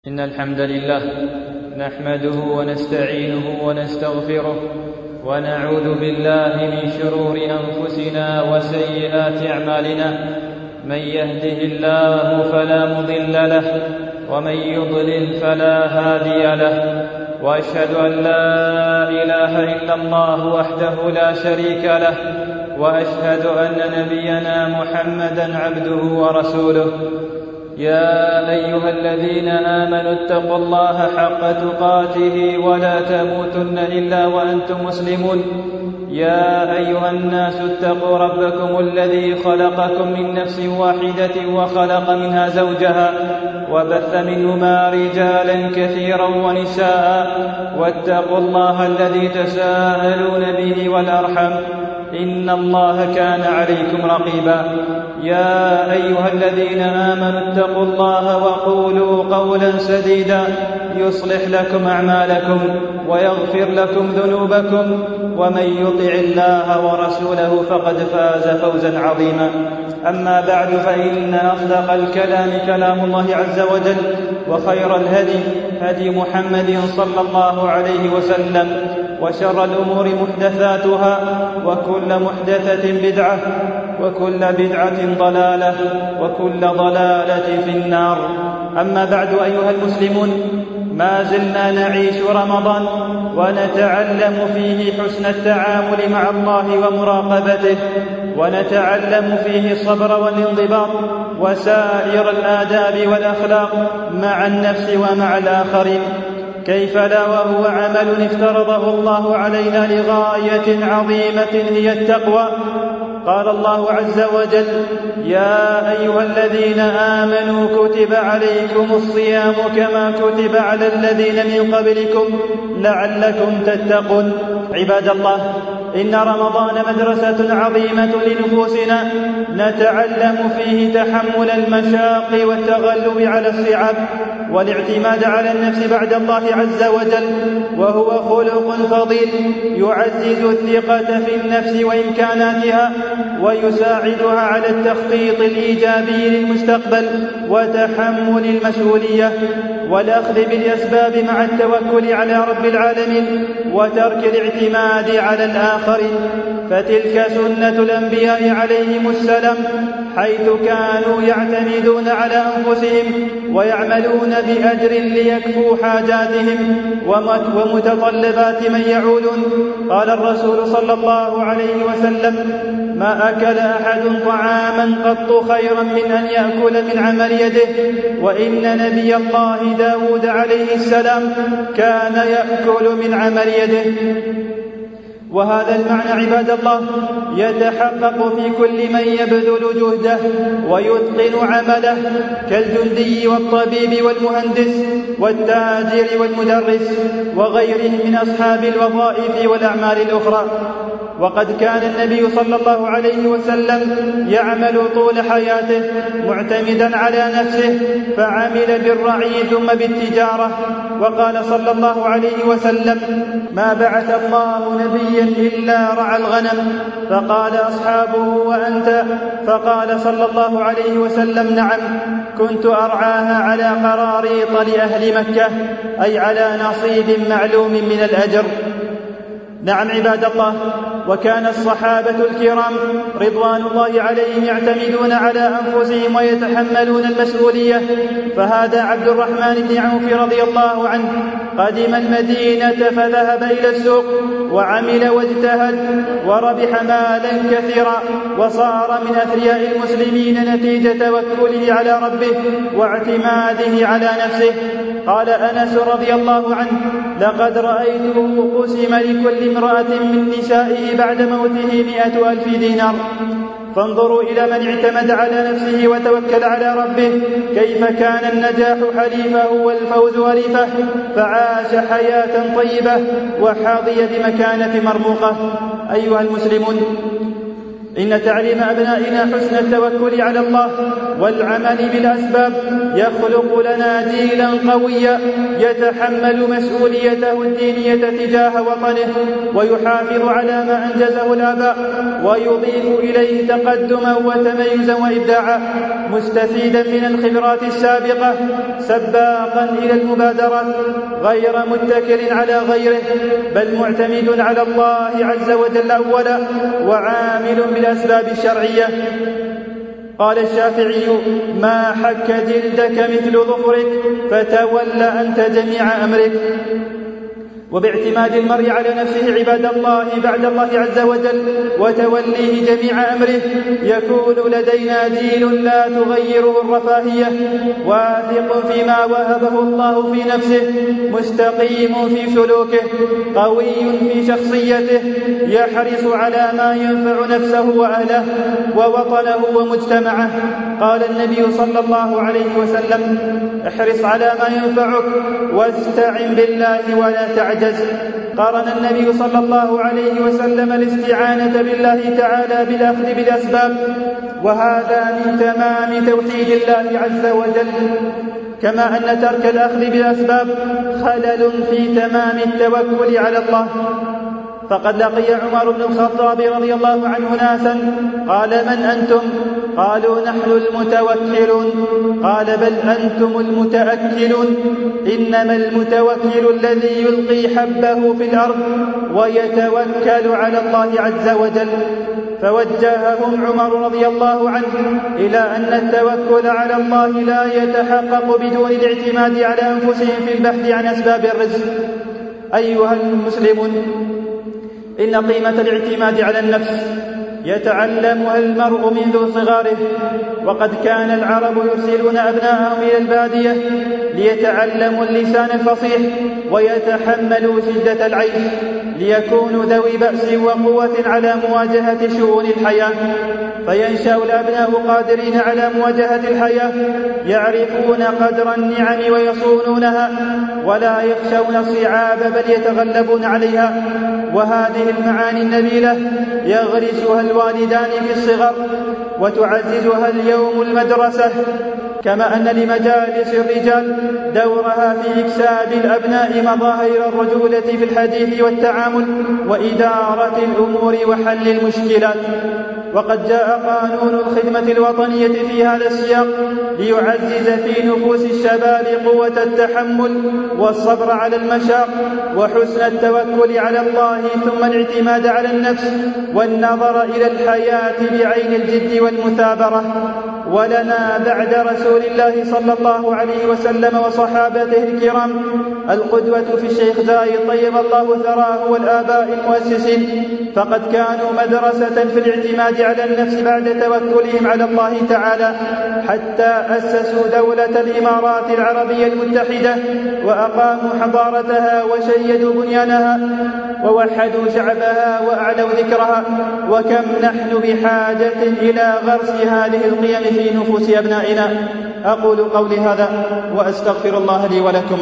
إن الحمد لله نحمده ونستعينه ونستغفره ونعوذ بالله من شرور أنفسنا وسيئات أعمالنا. من يهده الله فلا مضل له ومن يضلل فلا هادي له، وأشهد أن لا إله إلا الله وحده لا شريك له، وأشهد أن نبينا محمدا عبده ورسوله. يا أيها الذين آمنوا اتقوا الله حق تقاته ولا تموتن إلا وأنتم مسلمون. يا أيها الناس اتقوا ربكم الذي خلقكم من نفس واحدة وخلق منها زوجها وبث منهما رجالا كثيرا ونساء، واتقوا الله الذي تساءلون به والأرحم إن الله كان عليكم رقيبا. يا أيها الذين آمنوا اتقوا الله وقولوا قولا سديدا يصلح لكم أعمالكم ويغفر لكم ذنوبكم، ومن يطع الله ورسوله فقد فاز فوزا عظيما. أما بعد، فإن أصدق الكلام كلام الله عز وجل، وخير الهدي هدي محمد صلى الله عليه وسلم، وشر الأمور محدثاتها، وكل محدثة بدعة، وكل بدعة ضلالة، وكل ضلالة في النار. أما بعد، أيها المسلمون، ما زلنا نعيش رمضان ونتعلم فيه حسن التعامل مع الله ومراقبته، ونتعلم فيه الصبر والانضباط وسائر الآداب والأخلاق مع النفس ومع الآخرين. كيف لا وهو عمل افترضه الله علينا لغاية عظيمة هي التقوى. قال الله عز وجل: يا أيها الذين آمنوا كتب عليكم الصيام كما كتب على الذين من قبلكم لعلكم تتقون. عباد الله، إن رمضان مدرسة عظيمة لنفوسنا نتعلم فيه تحمل المشاق والتغلب على الصعاب والاعتماد على النفس بعد الله عز وجل، وهو خلق فضيل يعزز الثقة في النفس وإمكاناتها، ويساعدها على التخطيط الإيجابي للمستقبل وتحمل المسؤولية والأخذ بالأسباب مع التوكل على رب العالمين وترك الاعتماد على الآخرين. فتلك سنة الأنبياء عليهم السلام، حيث كانوا يعتمدون على أنفسهم ويعملون بأجر ليكفوا حاجاتهم ومتطلبات من يعولون. قال الرسول صلى الله عليه وسلم: ما أكل أحد طعاما قط خيرا من أن يأكل من عمل يده. وإن نبي الله داود عليه السلام كان يأكل من عمل يده. وهذا المعنى عباد الله يتحقق في كل من يبذل جهده ويتقن عمله، كالجندي والطبيب والمهندس والتاجر والمدرس وغيرهم من أصحاب الوظائف والأعمال الأخرى. وقد كان النبي صلى الله عليه وسلم يعمل طول حياته معتمدا على نفسه، فعمل بالرعي ثم بالتجارة. وقال صلى الله عليه وسلم: ما بعث الله نبيا إلا رعى الغنم. فقال أصحابه: وأنت؟ فقال صلى الله عليه وسلم: نعم، كنت أرعاها على قراريط لأهل مكة، أي على نصيب معلوم من الأجر. نعم عباد الله، وكان الصحابة الكرام رضوان الله عليهم يعتمدون على أنفسهم ويتحملون المسؤولية. فهذا عبد الرحمن بن عوف رضي الله عنه قدم المدينة فذهب إلى السوق وعمل واجتهد وربح مالا كثيرا، وصار من أثرياء المسلمين نتيجة توكله على ربه واعتماده على نفسه. قال أنس رضي الله عنه: لقد رأيته قسم لكل امرأة من نسائه بعد موته 100,000 دينار. فانظروا إلى من اعتمد على نفسه وتوكل على ربه كيف كان النجاح حليفه والفوز وريفه، فعاش حياة طيبة وحظي بمكانة مرموقة. أيها المسلمون، إن تعليم أبنائنا حسن التوكل على الله والعمل بالأسباب يخلق لنا جيلا قويا يتحمل مسؤوليته الدينية تجاه وطنه ويحافظ على ما أنجزه الآباء ويضيف إليه تقدما وتميزا وإبداعا، مستفيدا من الخبرات السابقة سباقا إلى المبادرات، غير متكل على غيره بل معتمد على الله عز وجل أولا وعامل بالأسباب الشرعية. قال الشافعي: ما حك جلدك مثل ظفرك فتول أنت جميع أمرك. وباعتماد المرء على نفسه عباد الله بعد الله عز وجل وتوليه جميع أمره يكون لدينا جيل لا تغيره الرفاهية، واثق فيما وهبه الله في نفسه، مستقيم في سلوكه، قوي في شخصيته، يحرص على ما ينفع نفسه وأهله ووطنه ومجتمعه. قال النبي صلى الله عليه وسلم: احرص على ما ينفعك واستعن بالله ولا تعجز. قارن النبي صلى الله عليه وسلم الاستعانة بالله تعالى بالأخذ بالأسباب، وهذا من تمام توحيد الله عز وجل، كما أن ترك الأخذ بالأسباب خلل في تمام التوكل على الله. فقد لقي عمر بن الخطاب رضي الله عنه ناسا قال: من أنتم؟ قالوا: نحن المتوكلون. قال: بل أنتم المتأكلون، إنما المتوكل الذي يلقي حبه في الأرض ويتوكل على الله عز وجل. فوجههم عمر رضي الله عنه إلى أن التوكل على الله لا يتحقق بدون الاعتماد على أنفسهم في البحث عن أسباب الرزق. أيها المسلمون، إن قيمة الاعتماد على النفس يتعلمها المرء منذ صغاره، وقد كان العرب يرسلون أبناءهم إلى البادية ليتعلموا اللسان الفصيح ويتحملوا شدة العيش ليكونوا ذوي بأس وقوة على مواجهة شؤون الحياة، فينشأ الأبناء قادرين على مواجهة الحياة، يعرفون قدر النعم ويصونونها ولا يخشون الصعاب بل يتغلبون عليها. وهذه المعاني النبيلة يغرسها الوالدان في الصغر وتعززها اليوم المدرسة، كما أن لمجالس الرجال دورها في إكساب الأبناء مظاهر الرجولة في الحديث والتعامل وإدارة الأمور وحل المشكلات. وقد جاء قانون الخدمة الوطنية في هذا السياق ليعزز في نفوس الشباب قوة التحمل والصبر على المشاق وحسن التوكل على الله، ثم الاعتماد على النفس والنظر إلى الحياة بعين الجد والمثابرة. ولنا بعد رسول الله صلى الله عليه وسلم وصحابته الكرام القدوة في الشيخ زايد طيب الله ثراه والآباء المؤسسين، فقد كانوا مدرسة في الاعتماد على النفس بعد توكلهم على الله تعالى، حتى أسسوا دولة الإمارات العربية المتحدة وأقاموا حضارتها وشيدوا بنيانها ووحدوا شعبها وأعلوا ذكرها. وكم نحن بحاجة إلى غرس هذه القيم في نفوس أبنائنا. أقول قولي هذا وأستغفر الله لي ولكم.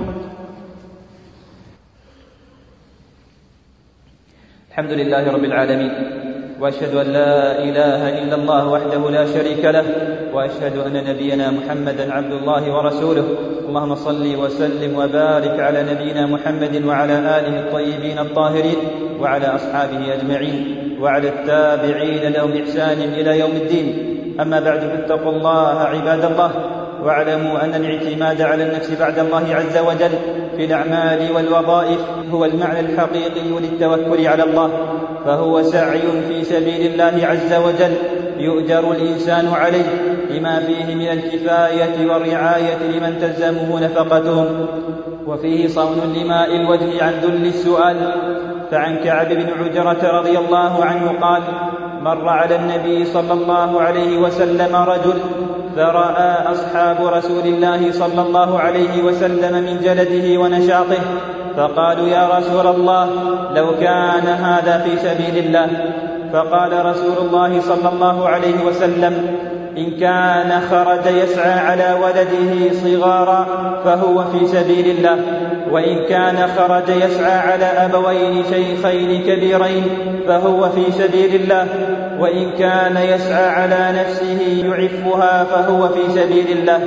الحمد لله رب العالمين، وأشهد أن لا إله إلا الله وحده لا شريك له، وأشهد أن نبينا محمدا عبد الله ورسوله. اللهم صل وسلم وبارك على نبينا محمد وعلى آله الطيبين الطاهرين وعلى أصحابه أجمعين وعلى التابعين لهم بإحسان إلى يوم الدين. أما بعد، فاتقوا الله عباد الله، واعلموا أن الاعتماد على النفس بعد الله عز وجل في الأعمال والوظائف هو المعنى الحقيقي للتوكل على الله، فهو سعي في سبيل الله عز وجل يؤجر الإنسان عليه لما فيه من الكفاية والرعاية لمن تلزمه نفقتهم، وفيه صون لماء الوجه عن ذل السؤال. فعن كعب بن عجرة رضي الله عنه قال: مر على النبي صلى الله عليه وسلم رجل فرأى أصحاب رسول الله صلى الله عليه وسلم من جلده ونشاطه، فقالوا: يا رسول الله، لو كان هذا في سبيل الله. فقال رسول الله صلى الله عليه وسلم: إن كان خرج يسعى على ولده صغارا فهو في سبيل الله، وإن كان خرج يسعى على أبوين شيخين كبيرين فهو في سبيل الله، وإن كان يسعى على نفسه يعفها فهو في سبيل الله.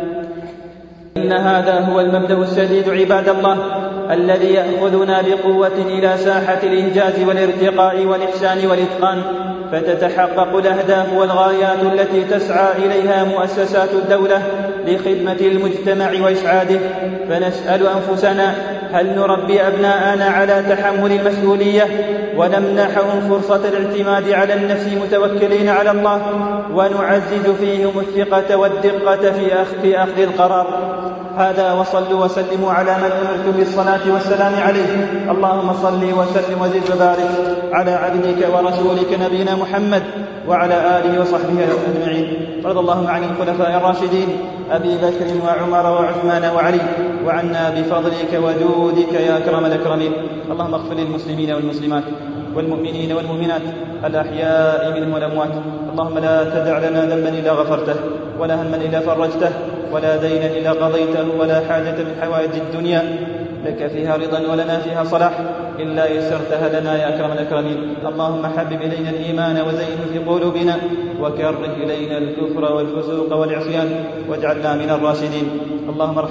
إن هذا هو المبدأ السديد عباد الله الذي يأخذنا بقوة إلى ساحة الإنجاز والارتقاء والإحسان والإتقان، فتتحقق الأهداف والغايات التي تسعى إليها مؤسسات الدولة لخدمة المجتمع وإسعاده. فنسأل أنفسنا: هل نربي أبناءنا على تحمل المسؤولية ونمنحهم فرصة الاعتماد على النفس متوكلين على الله، ونعزز فيهم الثقة والدقة في أخذ القرار؟ هذا، وصلوا وسلموا على من أمرتم بالصلاة والسلام عليه. اللهم صل وسلم وزد وبارك على عبدك ورسولك نبينا محمد وعلى آله وصحبه أجمعين. رضي الله عن الخلفاء الراشدين أبي بكر وعمر وعثمان وعلي، وعنا بفضلك وجودك يا أكرم الأكرمين. اللهم اغفر للمسلمين والمسلمات والمؤمنين والمؤمنات الأحياء منهم والأموات. اللهم لا تدع لنا ذنبا إلا غفرته، ولا هما إلا فرجته، ولا دينا إلا قضيته، ولا حاجة من حوائج الدنيا لك فيها رضا ولنا فيها صلاح إلا يسرتها لنا يا أكرم الأكرمين. اللهم حبب إلينا الإيمان وزينه في قلوبنا، وكره إلينا الكفر والفسوق والعصيان، واجعلنا من الراشدين. اللهم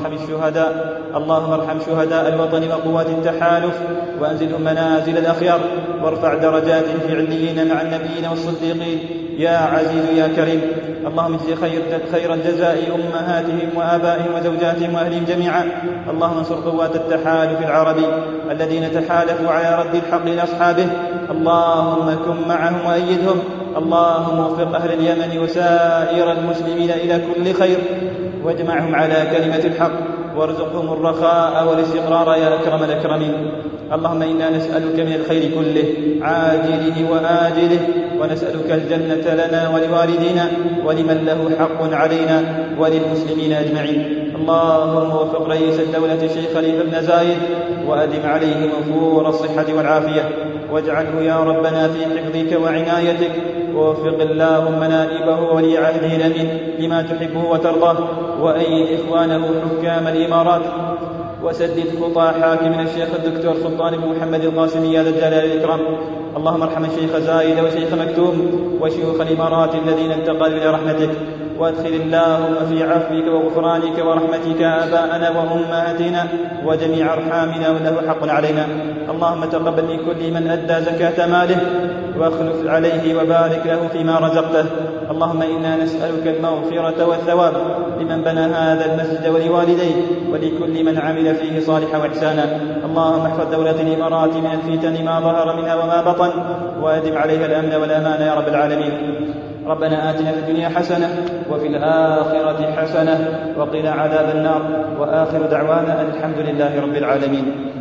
ارحم شهداء الوطن وقوات التحالف، وأنزلهم منازل الأخيار، وارفع درجاتهم في عليين مع النبيين والصديقين يا عزيز يا كريم. اللهم اجزي خير الجزاء أمهاتهم وآبائهم وزوجاتهم وأهلهم جميعا. اللهم انصر قوات التحالف العربي الذين تحالفوا على رد الحق لأصحابه. اللهم كن معهم وأيدهم. اللهم وفق أهل اليمن وسائر المسلمين إلى كل خير، واجمعهم على كلمة الحق، وارزقهم الرخاء والاستقرار يا أكرم الأكرمين. اللهم إنا نسألك من الخير كله عاجله وآجله، ونسألك الجنة لنا ولوالدينا ولمن له حق علينا وللمسلمين أجمعين. اللهم وفق رئيس الدولة الشيخ خليفة بن زايد، وأدم عليه وفور الصحة والعافية، واجعله يا ربنا في حفظك وعنايتك، ووفق اللهم نائبه ولي عهده الأمين لما تحبه وترضاه، وأيد إخوانه حكام الإمارات، وسدد خطى حاكمنا الشيخ الدكتور سلطان بن محمد القاسمي يا ذا الجلال والإكرام. اللهم ارحم الشيخ زايد وشيخ مكتوم وشيوخ الإمارات الذين انتقلوا إلى رحمتك، وادخل اللهم في عفوك وغفرانك ورحمتك آباءنا وأمهاتنا وجميع أرحامنا وله حق علينا. اللهم تقبل من كل من أدى زكاة ماله، واخلف عليه وبارك له فيما رزقته. اللهم إنا نسألك المغفرة والثواب لمن بنى هذا المسجد ولوالديه ولكل من عمل فيه صالحا وإحسانا. اللهم احفظ دولة الإمارات من الفتن ما ظهر منها وما بطن، وأدم عليها الأمن والأمان يا رب العالمين. ربنا آتنا في الدنيا حسنة وفي الآخرة حسنة وقنا عذاب النار، وآخر دعوانا أن الحمد لله رب العالمين.